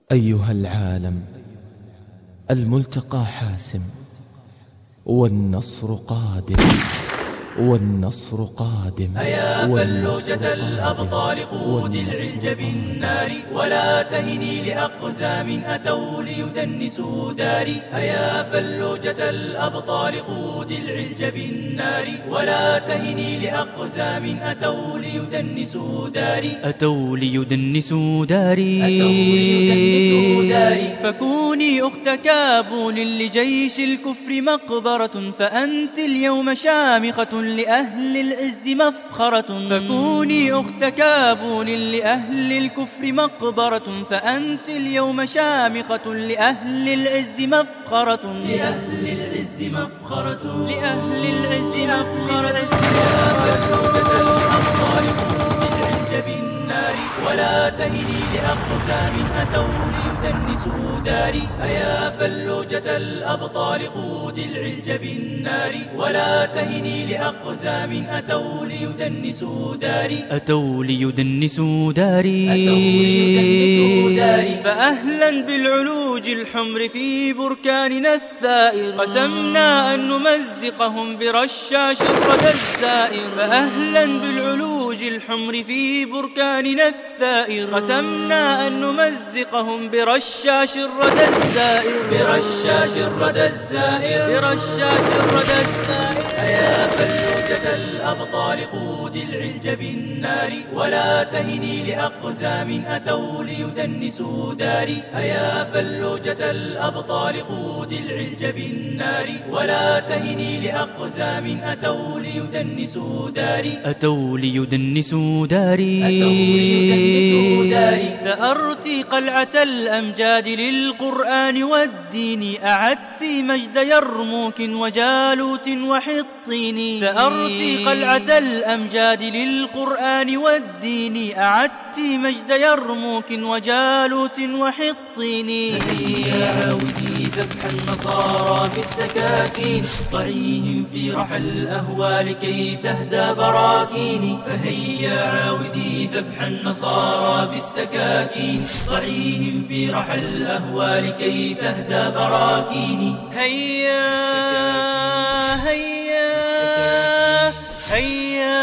أيها العالم، الملتقى حاسم، والنصر قادم، والنصر قادم. أيا فلوجة الأبطال قود العلج بالنار، ولا تهني لأقزام أتوا ليدنسوا داري. أيا فلوجة الأبطال قود العلج بالنار، ولا تهني لأقزام أتوا ليدنسوا داري. أتوا ليدنسوا داري، فكوني أخت كابون لجيش الكفر مقبرة، فأنت اليوم شامخة لأهل العز مفخرة. فكوني أخت كابون لأهل الكفر مقبرة، فأنت اليوم شامخة لأهل العز مفخرة. لأهل العز مفخرة، لأهل العز مفخرة. يا فلوجة الأبطال قود العلج بالنار، ولا تهني لأقزام أتوا ليدنسوا داري. أيا فلوجة الأبطال قود العلج بالنار، ولا تهني لأقزام أتوا ليدنسوا داري. أتوا ليدنسوا داري، فأهلا بالعلوج الحمر في بركاننا الثائر، قسمنا أن نمزقهم برشاش الردى الزائر. فأهلا بالعلوج الحمر في بركاننا الثائر، قسمنا أن نمزقهم برشاش الردى الزائر. برشاش الردى الزائر، برشاش الردى الزائر. أيا فلوجة الأبطال قود العلج بالنار، ولا تهني لأقزام أتوا ليدنسوا داري. أيا فلوجة الأبطال قود العلج بالنار، ولا تهني لأقزام أتوا ليدنسوا داري. أتوا ليدنسوا داري، فأرتي قلعة الأمجاد للقرآن والدين، أعدت مجد يرموك وجالوت وحطين. فأرتي قلعة الأمجاد للقرآن والدين، أعدت مجد يرموك وجالوت وحطين. فهيا عاودي ذبح النصارى بالسكاكين، ضعيهم في رحى الأهوال كي تهدى براكين. فهيا عاودي ذبح النصارى بالسكاكين، ضعيهم في رحى الأهوال كي تهدى براكين. هيا هيا هيا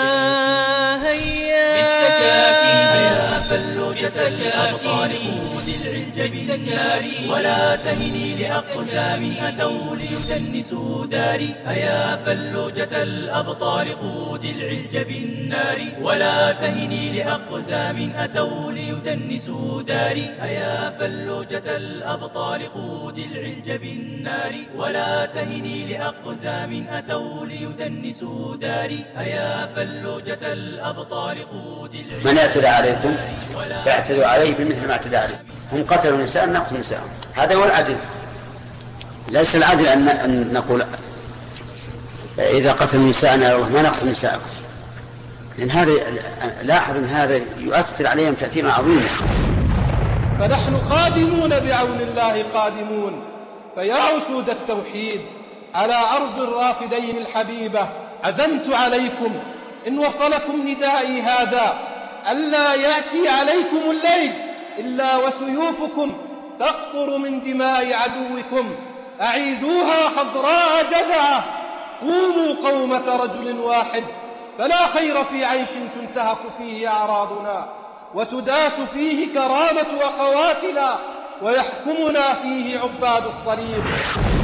هيا بالسكاكين. يا فلوجة الأبطال قود العلج بالنار، ولا تهني لأقزام أتوا ليدنسوا داري. أيا فلوجة الأبطال قود العلج بالنار، ولا تهني لأقزام أتوا ليدنسوا داري. أيا فلوجة الأبطال قود العلج بالنار، ولا تهني لأقزام أتوا ليدنسوا داري. أيا فلوجة الأبطال قود العلج. من اعتدى عليكم فاعتدوا عليه بمثل ما اعتدى عليه. هم قتلوا النساء نقتل نساءهم، هذا هو العدل. ليس العدل أن نقول إذا قتلوا نساءنا ما نقتل نساءكم، لأن هذا لاحظ أن هذا يؤثر عليهم تأثيرا عظيما. فنحن قادمون بعون الله قادمون، فيا عسود التوحيد على أرض الرافدين الحبيبة، عزمت عليكم إن وصلكم ندائي هذا ألا يأتي عليكم الليل إلا وسيوفكم تقطر من دماء عدوكم. أعيدوها حضراء جدعة، قوموا قومة رجل واحد، فلا خير في عيش تنتهك فيه أعراضنا وتداس فيه كرامة أخواتنا ويحكمنا فيه عباد الصليب.